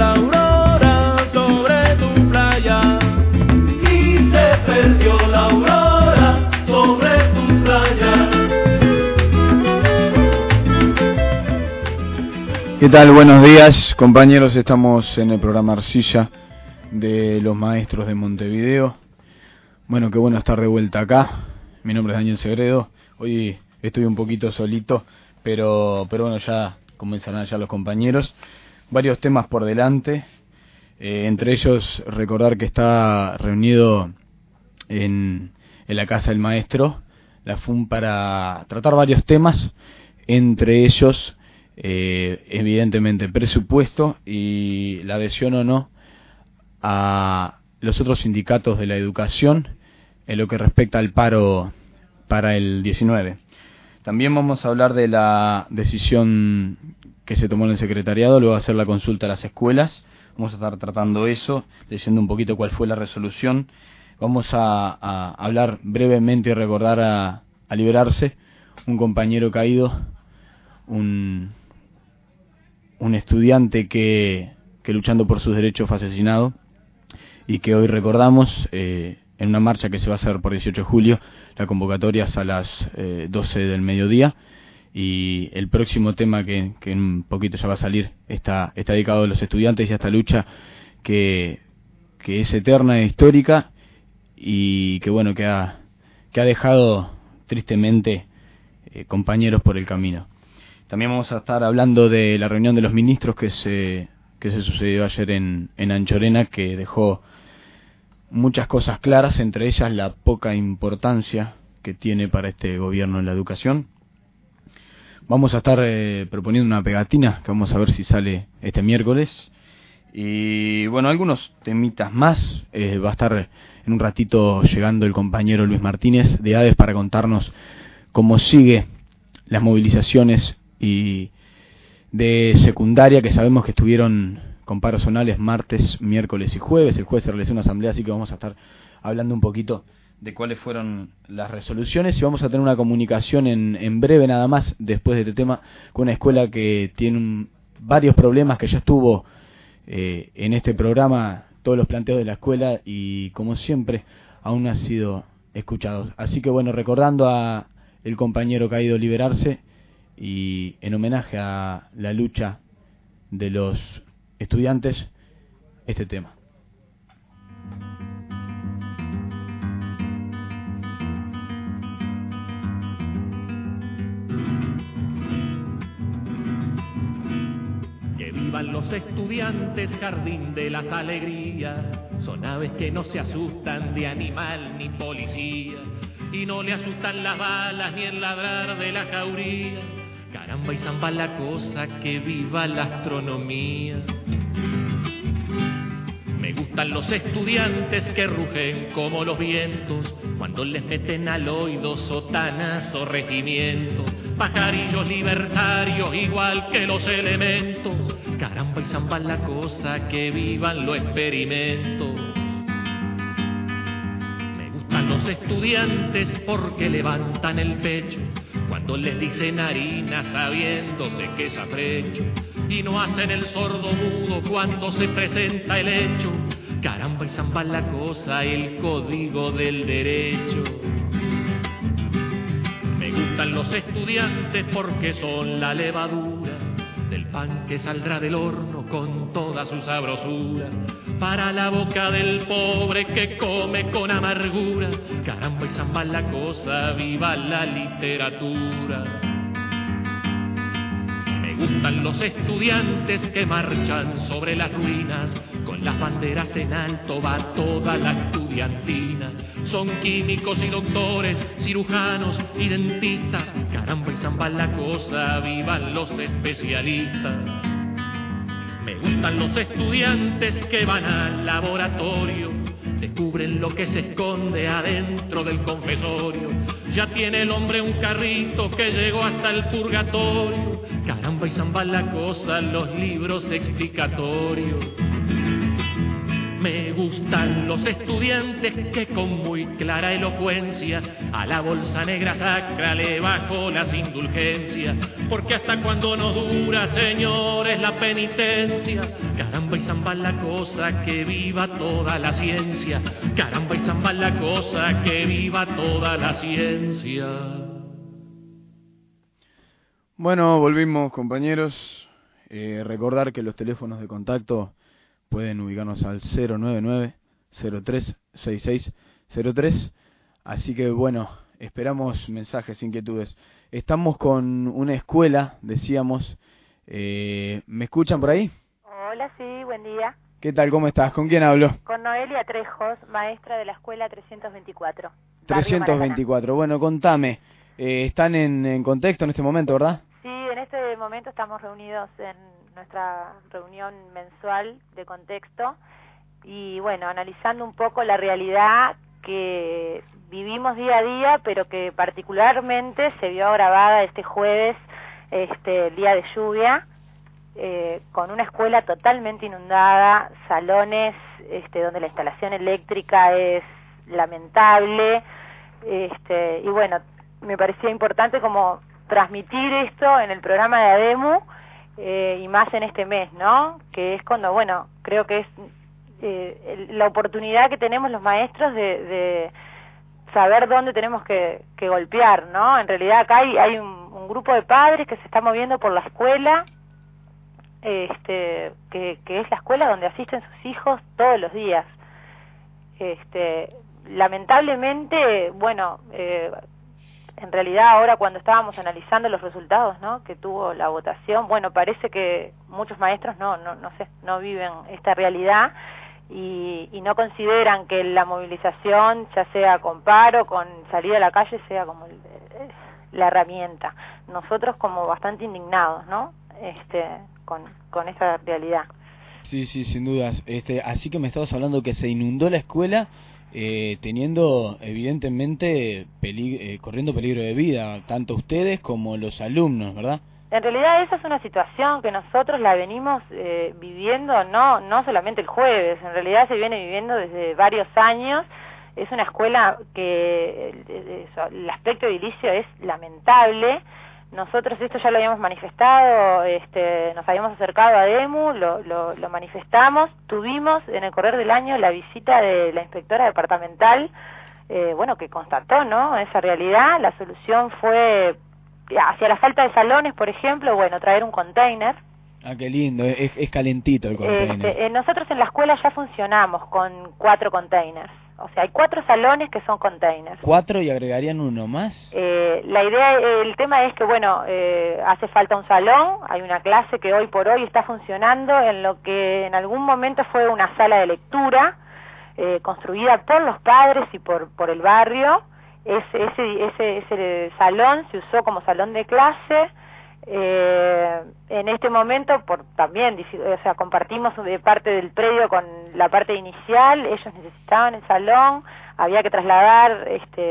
la aurora sobre tu playa. Y se perdió la aurora sobre tu playa. ¿Qué tal? Buenos días, compañeros. Estamos en el programa Arcilla de los Maestros de Montevideo. Bueno, qué bueno estar de vuelta acá. Mi nombre es Daniel Segredo. Hoy estoy un poquito solito, pero bueno, ya comenzarán ya los compañeros. Varios temas por delante. Entre ellos, recordar que está reunido en la Casa del Maestro la FUN para tratar varios temas, entre ellos evidentemente presupuesto y la adhesión o no a los otros sindicatos de la educación en lo que respecta al paro para el 19. También vamos a hablar de la decisión que se tomó en el secretariado, luego hacer la consulta a las escuelas. Vamos a estar tratando eso, leyendo un poquito cuál fue la resolución. Vamos a hablar brevemente y recordar a Liberarse, un compañero caído, un estudiante que luchando por sus derechos fue asesinado y que hoy recordamos en una marcha que se va a hacer por 18 de julio. La convocatoria es a las 12 del mediodía y el próximo tema que en un poquito ya va a salir está dedicado a los estudiantes y a esta lucha que es eterna e histórica y que bueno que ha dejado tristemente compañeros por el camino. También vamos a estar hablando de la reunión de los ministros que se sucedió ayer en Anchorena, que dejó muchas cosas claras, entre ellas la poca importancia que tiene para este gobierno en la educación. Vamos a estar proponiendo una pegatina que vamos a ver si sale este miércoles. Y bueno, algunos temitas más. Va a estar en un ratito llegando el compañero Luis Martínez de ADES para contarnos cómo sigue las movilizaciones y de secundaria, que sabemos que estuvieron con paros zonales martes, miércoles y jueves. El jueves se realizó una asamblea, así que vamos a estar hablando un poquito de cuáles fueron las resoluciones y vamos a tener una comunicación en breve nada más después de este tema con una escuela que tiene varios problemas, que ya estuvo en este programa todos los planteos de la escuela y como siempre aún no ha sido escuchados. Así que bueno, recordando a el compañero caído Liberarse y en homenaje a la lucha de los estudiantes, este tema. Que vivan los estudiantes, jardín de las alegrías, son aves que no se asustan de animal ni policía, y no le asustan las balas ni el ladrar de la jauría. Caramba y zamba la cosa, que viva la astronomía. Me gustan los estudiantes que rugen como los vientos cuando les meten al oído sotanas o regimientos, pajarillos libertarios igual que los elementos. Caramba y zamba la cosa, que vivan los experimentos. Me gustan los estudiantes porque levantan el pecho cuando les dicen harina sabiéndose que es afrecho, y no hacen el sordo mudo cuando se presenta el hecho. Caramba y zamba la cosa, el código del derecho. Me gustan los estudiantes porque son la levadura del pan que saldrá del horno con toda su sabrosura para la boca del pobre que come con amargura. Caramba y zamba la cosa, viva la literatura. Me gustan los estudiantes que marchan sobre las ruinas, con las banderas en alto va toda la estudiantina. Son químicos y doctores, cirujanos y dentistas. Caramba y zamba la cosa, vivan los especialistas. Me gustan los estudiantes que van al laboratorio, descubren lo que se esconde adentro del confesorio. Ya tiene el hombre un carrito que llegó hasta el purgatorio. Caramba y zamba la cosa, los libros explicatorios. Me gustan los estudiantes que con muy clara elocuencia a la bolsa negra sacra le bajo las indulgencias, porque hasta cuando nos dura, señores, la penitencia. Caramba y zamba la cosa, que viva toda la ciencia. Caramba y zamba la cosa, que viva toda la ciencia. Bueno, volvimos, compañeros. Recordar que los teléfonos de contacto pueden ubicarnos al 099-036603. Así que bueno, esperamos mensajes, inquietudes. Estamos con una escuela, decíamos. ¿Me escuchan por ahí? Hola, sí, buen día. ¿Qué tal? ¿Cómo estás? ¿Con quién hablo? Con Noelia Trejos, maestra de la escuela 324. 324. Bueno, contame. Están en contexto en este momento, ¿verdad? Sí, en este momento estamos reunidos en nuestra reunión mensual de contexto y bueno, analizando un poco la realidad que vivimos día a día, pero que particularmente se vio agravada este jueves, el día de lluvia, con una escuela totalmente inundada, salones donde la instalación eléctrica es lamentable, y bueno, me parecía importante como transmitir esto en el programa de ADEMU, y más en este mes, ¿no? Que es cuando, bueno, creo que es la oportunidad que tenemos los maestros de saber dónde tenemos que golpear, ¿no? En realidad acá hay un grupo de padres que se está moviendo por la escuela, que es la escuela donde asisten sus hijos todos los días. Lamentablemente, bueno, en realidad ahora cuando estábamos analizando los resultados, ¿no?, que tuvo la votación, bueno, parece que muchos maestros no sé, no viven esta realidad y no consideran que la movilización, ya sea con paro, con salir a la calle, sea como la herramienta. Nosotros como bastante indignados, ¿no?, con esta realidad. Sí, sin dudas. Así que me estabas hablando que se inundó la escuela, teniendo evidentemente corriendo peligro de vida, tanto ustedes como los alumnos, ¿verdad? En realidad esa es una situación que nosotros la venimos viviendo no solamente el jueves, en realidad se viene viviendo desde varios años. Es una escuela que el aspecto edilicio es lamentable. Nosotros esto ya lo habíamos manifestado, nos habíamos acercado a ADEMU, lo manifestamos, tuvimos en el correr del año la visita de la inspectora departamental, bueno, que constató, ¿no?, esa realidad. La solución fue, hacia la falta de salones, por ejemplo, bueno, traer un container. Ah, qué lindo, es calentito el container. Nosotros en la escuela ya funcionamos con 4 containers. O sea, hay 4 salones que son containers. 4 y agregarían uno más. La idea, el tema es que, bueno, hace falta un salón. Hay una clase que hoy por hoy está funcionando en lo que en algún momento fue una sala de lectura, construida por los padres y por el barrio. Ese salón se usó como salón de clase. En este momento también, o sea, compartimos de parte del predio con la parte inicial. Ellos necesitaban el salón, había que trasladar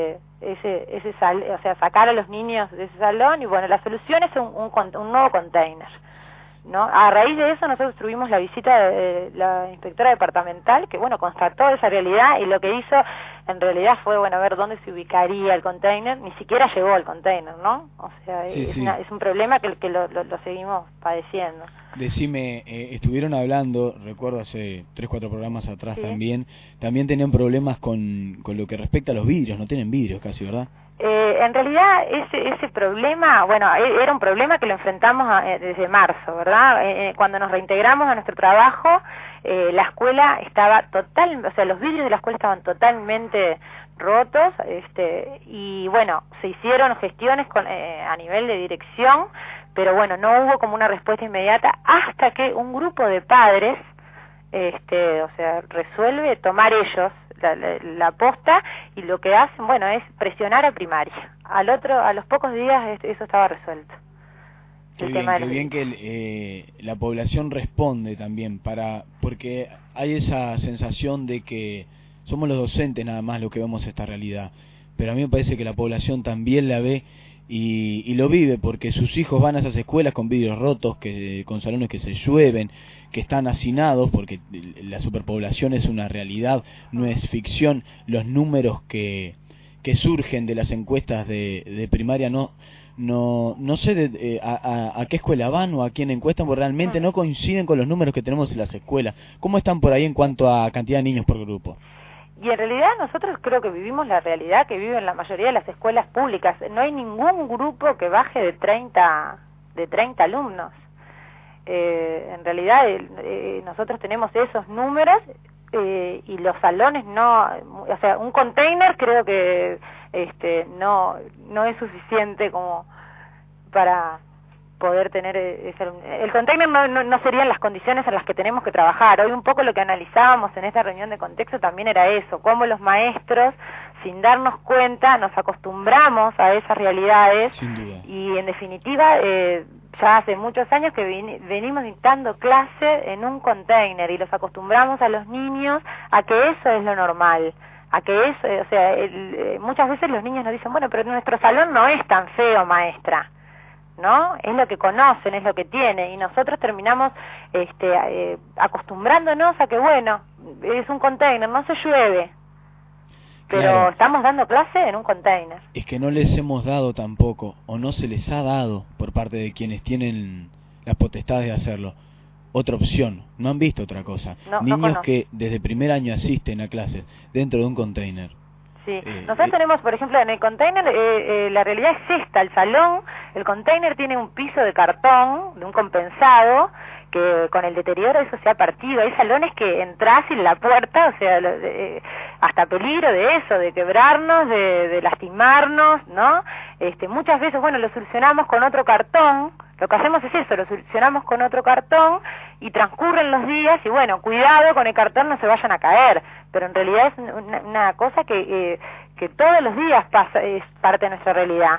o sea, sacar a los niños de ese salón, y bueno, la solución es un nuevo container, ¿no? A raíz de eso nosotros tuvimos la visita de la inspectora departamental, que bueno, constató esa realidad, y lo que hizo en realidad fue, bueno, ver dónde se ubicaría el container. Ni siquiera llegó el container, ¿no? O sea, es un problema que lo seguimos padeciendo. Decime, estuvieron hablando, recuerdo hace 3-4 programas atrás, también tenían problemas con lo que respecta a los vidrios, no tienen vidrios casi, ¿verdad? En realidad ese problema, bueno, era un problema que lo enfrentamos desde marzo, ¿verdad? Cuando nos reintegramos a nuestro trabajo, la escuela estaba o sea, los vidrios de la escuela estaban totalmente rotos, y bueno, se hicieron gestiones a nivel de dirección, pero bueno, no hubo como una respuesta inmediata hasta que un grupo de padres, o sea, resuelve tomar ellos la posta, y lo que hacen, bueno, es presionar a primaria. A los pocos días eso estaba resuelto. Qué bien que la población responde también, porque hay esa sensación de que somos los docentes nada más los que vemos esta realidad, pero a mí me parece que la población también la ve, y lo vive porque sus hijos van a esas escuelas con vidrios rotos, con salones que se llueven, que están hacinados, porque la superpoblación es una realidad, no es ficción. Los números que surgen de las encuestas de primaria no sé a qué escuela van o a quién encuestan, porque realmente no coinciden con los números que tenemos en las escuelas. ¿Cómo están por ahí en cuanto a cantidad de niños por grupo? Y en realidad nosotros creo que vivimos la realidad que viven la mayoría de las escuelas públicas. No hay ningún grupo que baje de 30 alumnos. En realidad nosotros tenemos esos números y los salones no, o sea, un container creo que no es suficiente como para poder tener el container no serían las condiciones en las que tenemos que trabajar. Hoy un poco lo que analizábamos en esta reunión de contexto también era eso, cómo los maestros, sin darnos cuenta, nos acostumbramos a esas realidades. Sin duda. Y en definitiva ya hace muchos años que venimos dictando clase en un container y los acostumbramos a los niños a que eso es lo normal, a que eso, o sea, muchas veces los niños nos dicen, bueno, pero nuestro salón no es tan feo, maestra, ¿no? Es lo que conocen, es lo que tiene, y nosotros terminamos acostumbrándonos a que, bueno, es un container, no se llueve, pero claro, estamos dando clase en un container. Es que no les hemos dado tampoco, o no se les ha dado por parte de quienes tienen las potestades de hacerlo, otra opción. No han visto otra cosa. Niños que desde primer año asisten a clases dentro de un container. Sí, nosotros tenemos, por ejemplo, en el container, la realidad es esta, el salón, el container tiene un piso de cartón, de un compensado, que con el deterioro eso se ha partido. Hay salones que entras y la puerta, o sea, hasta peligro de eso, de quebrarnos, de lastimarnos, ¿no? Muchas veces, bueno, lo solucionamos con otro cartón, lo que hacemos es eso, lo solucionamos con otro cartón y transcurren los días y bueno, cuidado con el cartón, no se vayan a caer, pero en realidad es una cosa que todos los días pasa, es parte de nuestra realidad.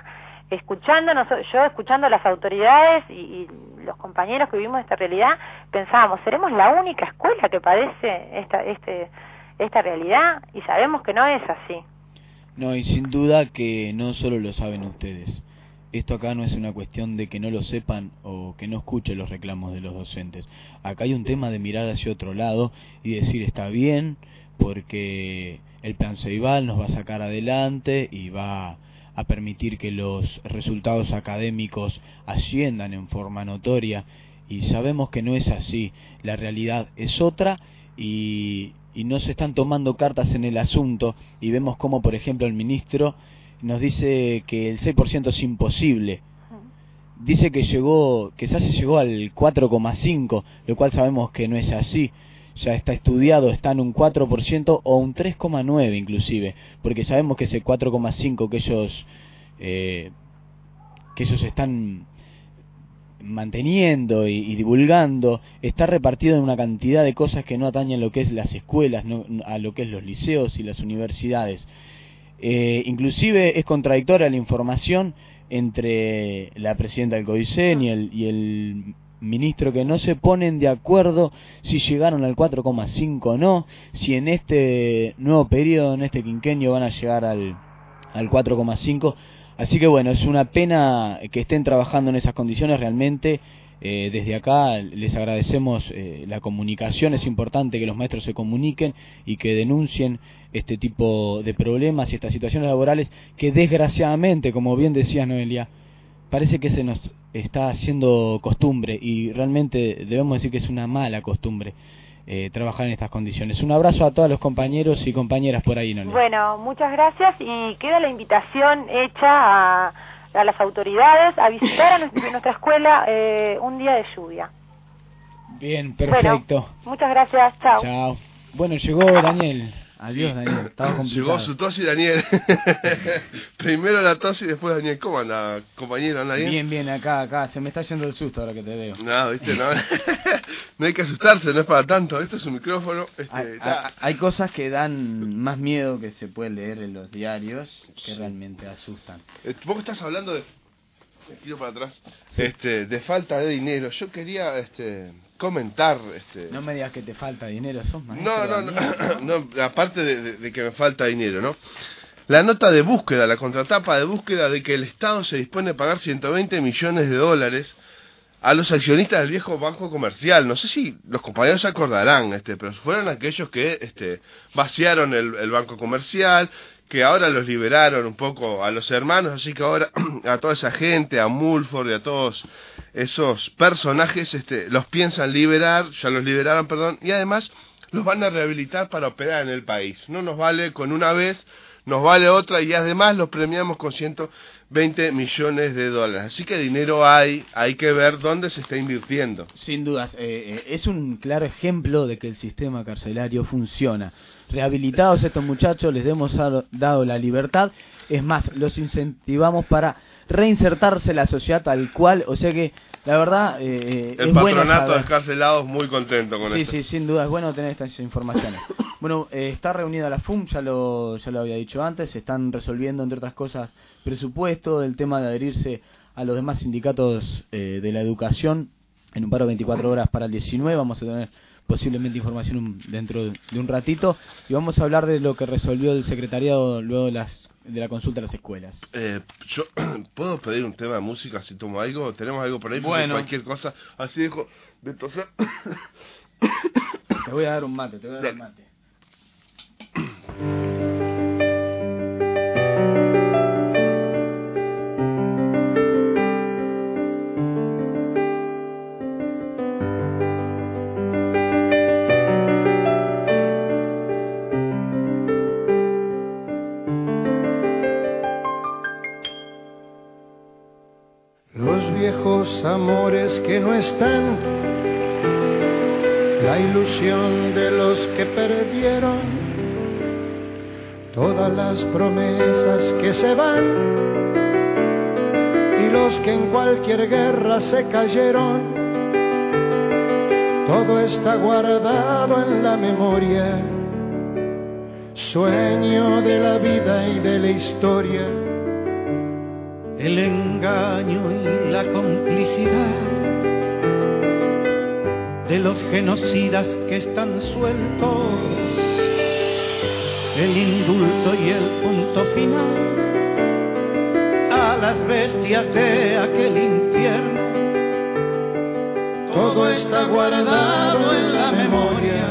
Yo escuchando a las autoridades y los compañeros que vivimos esta realidad, pensábamos, ¿seremos la única escuela que padece esta realidad? Y sabemos que no es así. No, y sin duda que no solo lo saben ustedes. Esto acá no es una cuestión de que no lo sepan o que no escuchen los reclamos de los docentes. Acá hay un tema de mirar hacia otro lado y decir, está bien, porque el plan Ceibal nos va a sacar adelante y va a permitir que los resultados académicos asciendan en forma notoria, y sabemos que no es así, la realidad es otra y no se están tomando cartas en el asunto, y vemos como por ejemplo el ministro nos dice que el 6% es imposible, dice que ya se llegó al 4,5%, lo cual sabemos que no es así. Ya está estudiado, está en un 4% o un 3,9% inclusive, porque sabemos que ese 4,5% que ellos están manteniendo y divulgando está repartido en una cantidad de cosas que no atañen lo que es las escuelas, a lo que es los liceos y las universidades. Inclusive es contradictoria la información entre la presidenta del CODICEN y el ministro, que no se ponen de acuerdo si llegaron al 4,5 o no, si en este nuevo periodo, en este quinquenio, van a llegar al 4,5. Así que bueno, es una pena que estén trabajando en esas condiciones realmente. Desde acá les agradecemos la comunicación. Es importante que los maestros se comuniquen y que denuncien este tipo de problemas y estas situaciones laborales que desgraciadamente, como bien decía Noelia, parece que se nos está haciendo costumbre, y realmente debemos decir que es una mala costumbre trabajar en estas condiciones. Un abrazo a todos los compañeros y compañeras por ahí, Noelia. Bueno, muchas gracias, y queda la invitación hecha a las autoridades a visitar a nuestra escuela un día de lluvia. Bien, perfecto. Bueno, muchas gracias, chao. Chao. Bueno, llegó Daniel. Adiós, Daniel. Estaba complicado. Llegó su tos y Daniel. Primero la tos y después Daniel. ¿Cómo anda, compañero? ¿Anda bien? Bien, acá. Se me está yendo el susto ahora que te veo. No, viste, no. No hay que asustarse, no es para tanto. Esto es un micrófono. Hay cosas que dan más miedo que se puede leer en los diarios, que realmente asustan. Vos estás hablando de... Me tiro para atrás. Sí. De falta de dinero. Yo quería comentar... No me digas que te falta dinero, sos maestro. No, aparte de que me falta dinero, ¿no? la nota de búsqueda, la contratapa de búsqueda de que el Estado se dispone a pagar 120 millones de dólares a los accionistas del viejo Banco Comercial. No sé si los compañeros se acordarán, pero fueron aquellos que vaciaron el Banco Comercial, que ahora los liberaron un poco a los hermanos, así que ahora a toda esa gente, a Mulford y a todos esos personajes los piensan liberar, ya los liberaron, perdón, y además los van a rehabilitar para operar en el país. No nos vale con una vez, nos vale otra, y además los premiamos con 120 millones de dólares. Así que dinero hay que ver dónde se está invirtiendo. Sin dudas, es un claro ejemplo de que el sistema carcelario funciona. Rehabilitados estos muchachos, les hemos dado la libertad, es más, los incentivamos para reinsertarse en la sociedad tal cual, o sea que la verdad el es patronato de excarcelados muy contento con esto. Sí, sin duda es bueno tener estas informaciones. Bueno, está reunida la FUM, ya lo había dicho antes, se están resolviendo entre otras cosas presupuesto, el tema de adherirse a los demás sindicatos de la educación en un paro 24 horas para el 19, vamos a tener posiblemente información dentro de un ratito, y vamos a hablar de lo que resolvió el secretariado luego de la consulta a las escuelas. Yo ¿puedo pedir un tema de música si tomo algo? ¿Tenemos algo por ahí? Bueno. Cualquier cosa, así dejo de toser. Te voy a dar un mate, Los viejos amores que no están, la ilusión de los que perdieron, todas las promesas que se van y los que en cualquier guerra se cayeron, todo está guardado en la memoria, sueño de la vida y de la historia. El engaño y la complicidad de los genocidas que están sueltos, el indulto y el punto final a las bestias de aquel infierno, todo está guardado en la memoria,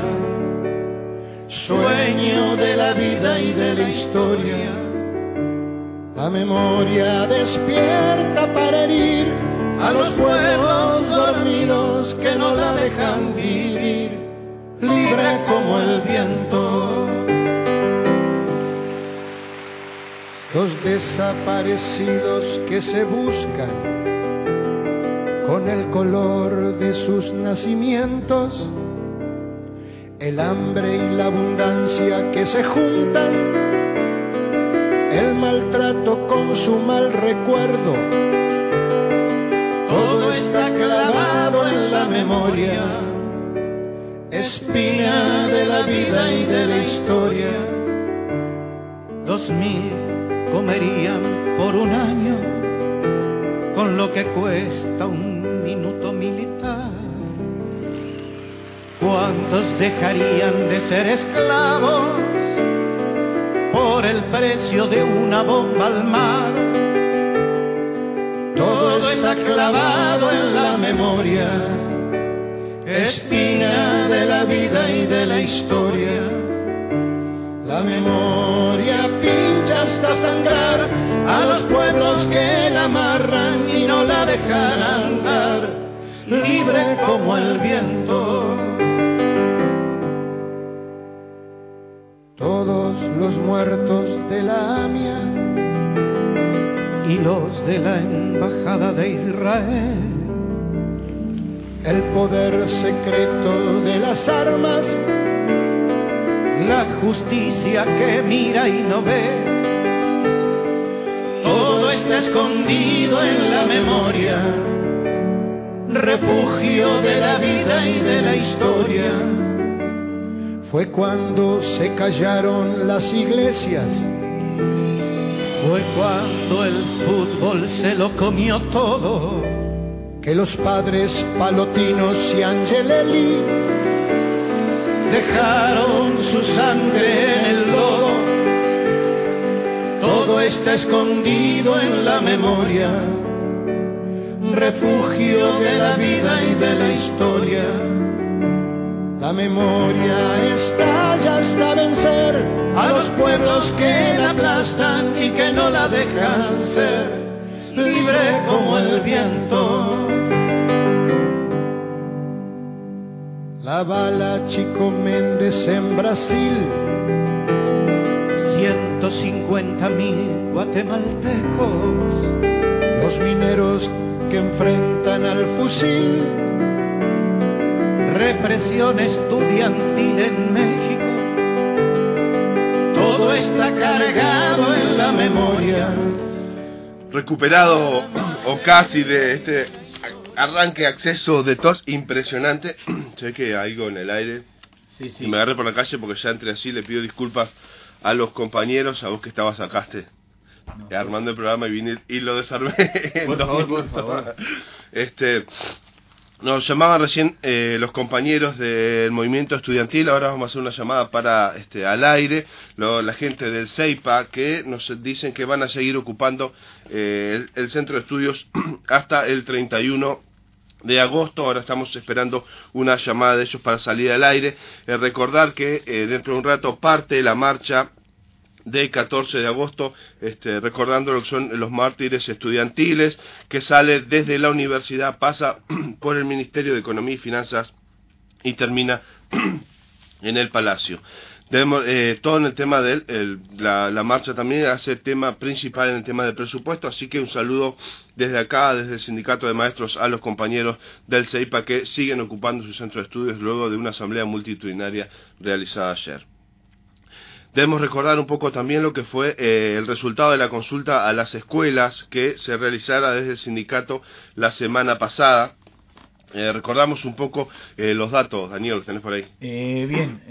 sueño de la vida y de la historia. La memoria despierta para herir a los pueblos dormidos que no la dejan vivir, libre como el viento. Los desaparecidos que se buscan con el color de sus nacimientos, el hambre y la abundancia que se juntan, el maltrato con su mal recuerdo, todo está clavado en la memoria, espina de la vida y de la historia. 2000 comerían por un año con lo que cuesta un minuto militar. ¿Cuántos dejarían de ser esclavos por el precio de una bomba al mar? Todo está clavado en la memoria, espina de la vida y de la historia. La memoria pincha hasta sangrar a los pueblos que la amarran y no la dejan andar, libre como el viento. Todos los muertos de la AMIA y los de la Embajada de Israel, el poder secreto de las armas, la justicia que mira y no ve, todo está escondido en la memoria, refugio de la vida y de la historia. Fue cuando se callaron las iglesias, fue cuando el fútbol se lo comió todo, que los padres Palotinos y Angelelli dejaron su sangre en el lodo, está escondido en la memoria, refugio de la vida y de la historia. La memoria estalla hasta vencer a los pueblos que la aplastan y que no la dejan ser libre como el viento. La bala Chico Méndez en Brasil, 150.000 guatemaltecos, los mineros que enfrentan al fusil, represión estudiantil en México, todo está cargado en la memoria. Recuperado o casi de este arranque, acceso de tos impresionante. Sé que hay algo en el aire. Sí. Y me agarré por la calle porque ya entré así. Le pido disculpas a los compañeros, a vos que estabas sacaste armando el programa y vine y lo desarmé en por 2 favor, minutos. por favor. Nos llamaban recién los compañeros del movimiento estudiantil. Ahora vamos a hacer una llamada para al aire. La gente del CEIPA que nos dicen que van a seguir ocupando el centro de estudios hasta el 31 de agosto. Ahora estamos esperando una llamada de ellos para salir al aire. Recordar que dentro de un rato parte la marcha del 14 de agosto, recordando lo que son los mártires estudiantiles, que sale desde la universidad, pasa por el Ministerio de Economía y Finanzas y termina en el Palacio. Todo en el tema de la marcha también hace tema principal en el tema del presupuesto, así que un saludo desde acá, desde el Sindicato de Maestros, a los compañeros del CEIPA que siguen ocupando su centro de estudios luego de una asamblea multitudinaria realizada ayer. Debemos recordar un poco también lo que fue el resultado de la consulta a las escuelas que se realizara desde el sindicato la semana pasada. Recordamos un poco los datos, Daniel, ¿tenés por ahí? Bien,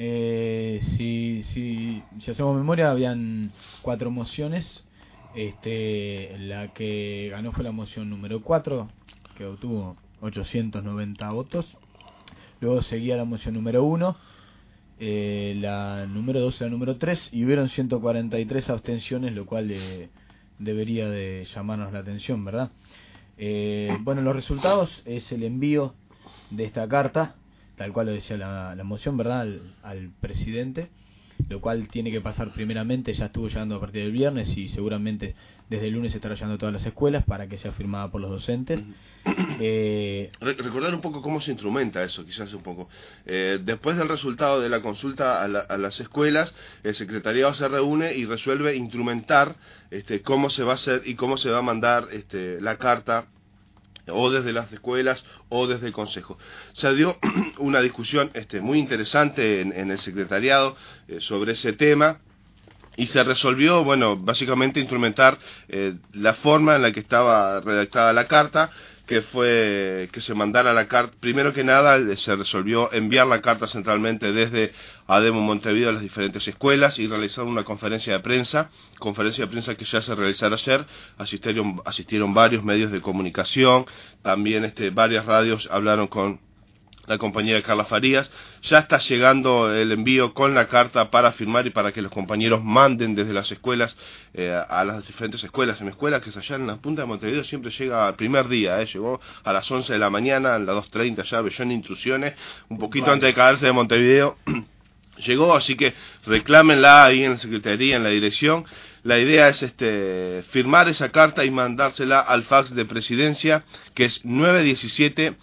si hacemos memoria, habían 4 mociones. La que ganó fue la moción número 4, que obtuvo 890 votos. Luego seguía la moción número 1. La número 2 y la número 3, y hubieron 143 abstenciones, lo cual debería de llamarnos la atención, ¿verdad? Bueno, los resultados es el envío de esta carta, tal cual lo decía la moción, ¿verdad?, al presidente, lo cual tiene que pasar primeramente, ya estuvo llegando a partir del viernes y seguramente desde el lunes estará llegando a todas las escuelas para que sea firmada por los docentes. Recordar un poco cómo se instrumenta eso, quizás un poco. Después del resultado de la consulta a las escuelas, el secretariado se reúne y resuelve instrumentar cómo se va a hacer y cómo se va a mandar la carta, o desde las escuelas o desde el consejo. Se dio una discusión muy interesante en el secretariado sobre ese tema, y se resolvió, bueno, básicamente instrumentar la forma en la que estaba redactada la carta, que fue que se mandara la carta. Primero que nada, se resolvió enviar la carta centralmente desde ADEMO Montevideo a las diferentes escuelas y realizar una conferencia de prensa que ya se realizará ayer. Asistieron varios medios de comunicación, también varias radios hablaron con la compañera Carla Farías. Ya está llegando el envío con la carta para firmar y para que los compañeros manden desde las escuelas a las diferentes escuelas. En mi escuela, que es allá en la punta de Montevideo, siempre llega al primer día, llegó a las 11 de la mañana, a las 2:30 ya, Bellón Intrusiones, un poquito antes de caerse de Montevideo. Llegó, así que reclámenla ahí en la secretaría, en la dirección. La idea es firmar esa carta y mandársela al fax de presidencia, que es 917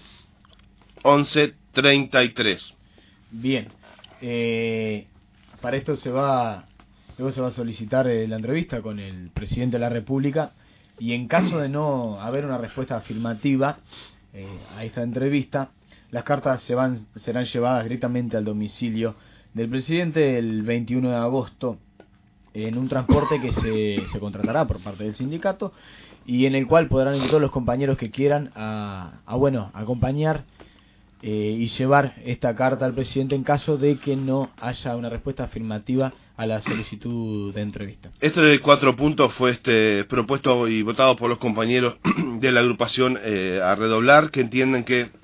1133. Bien, para esto luego se va a solicitar la entrevista con el presidente de la República, y en caso de no haber una respuesta afirmativa a esta entrevista, las cartas serán llevadas directamente al domicilio del presidente el 21 de agosto en un transporte que se contratará por parte del sindicato, y en el cual podrán ir todos los compañeros que quieran acompañar y llevar esta carta al presidente en caso de que no haya una respuesta afirmativa a la solicitud de entrevista. Este de 4 puntos fue propuesto y votado por los compañeros de la agrupación a redoblar, que entienden que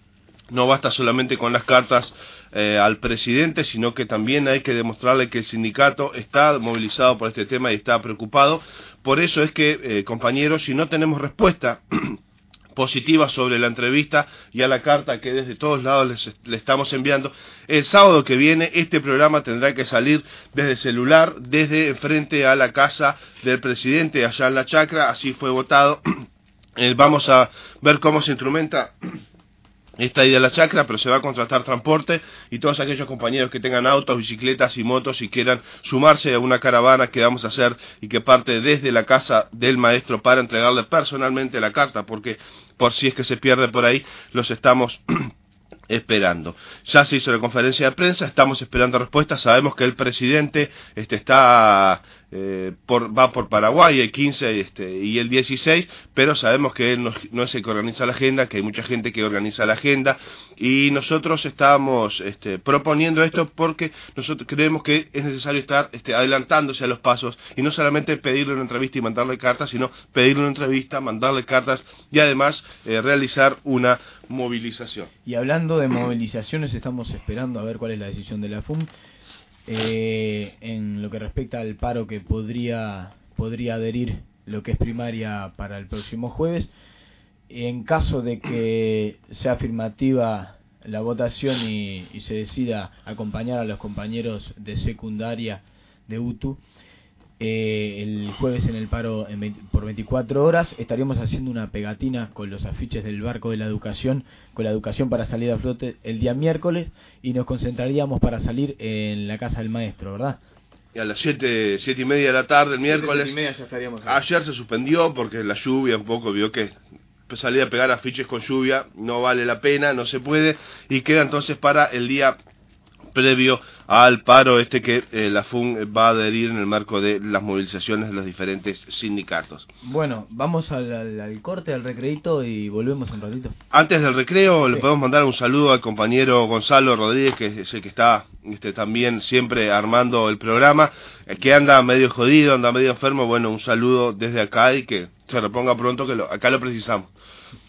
no basta solamente con las cartas al presidente, sino que también hay que demostrarle que el sindicato está movilizado por este tema y está preocupado. Por eso es que, compañeros, si no tenemos respuesta positiva sobre la entrevista y a la carta que desde todos lados le estamos enviando, el sábado que viene este programa tendrá que salir desde el celular, desde frente a la casa del presidente allá en la chacra. Así fue votado. Vamos a ver cómo se instrumenta esta idea de la chacra, pero se va a contratar transporte, y todos aquellos compañeros que tengan autos, bicicletas y motos y quieran sumarse a una caravana que vamos a hacer y que parte desde la casa del maestro para entregarle personalmente la carta, porque por si es que se pierde por ahí, los estamos esperando. Ya se hizo la conferencia de prensa, estamos esperando respuestas. Sabemos que el presidente va por Paraguay el 15 y el 16, pero sabemos que él no es el que organiza la agenda, que hay mucha gente que organiza la agenda, y nosotros estamos proponiendo esto porque nosotros creemos que es necesario estar adelantándose a los pasos y no solamente pedirle una entrevista y mandarle cartas, sino pedirle una entrevista, mandarle cartas y además realizar una movilización. Y hablando de movilizaciones, estamos esperando a ver cuál es la decisión de la FUM en lo que respecta al paro que podría adherir lo que es primaria para el próximo jueves. En caso de que sea afirmativa la votación y se decida acompañar a los compañeros de secundaria de UTU, el jueves en el paro por 24 horas estaríamos haciendo una pegatina con los afiches del barco de la educación, con la educación para salir a flote el día miércoles, y nos concentraríamos para salir en la casa del maestro, ¿verdad? Y a las 7:30 de la tarde el miércoles. 7:30 ya estaríamos ahí. Ayer se suspendió porque la lluvia un poco vio que salir a pegar afiches con lluvia no vale la pena, no se puede, y queda entonces para el día previo al paro que la FUN va a adherir en el marco de las movilizaciones de los diferentes sindicatos. Bueno, vamos al corte, al recreito, y volvemos un ratito. Antes del recreo, sí, le podemos mandar un saludo al compañero Gonzalo Rodríguez, que es el que está también siempre armando el programa, que anda medio jodido, anda medio enfermo. Bueno, un saludo desde acá y que se reponga pronto, que acá lo precisamos.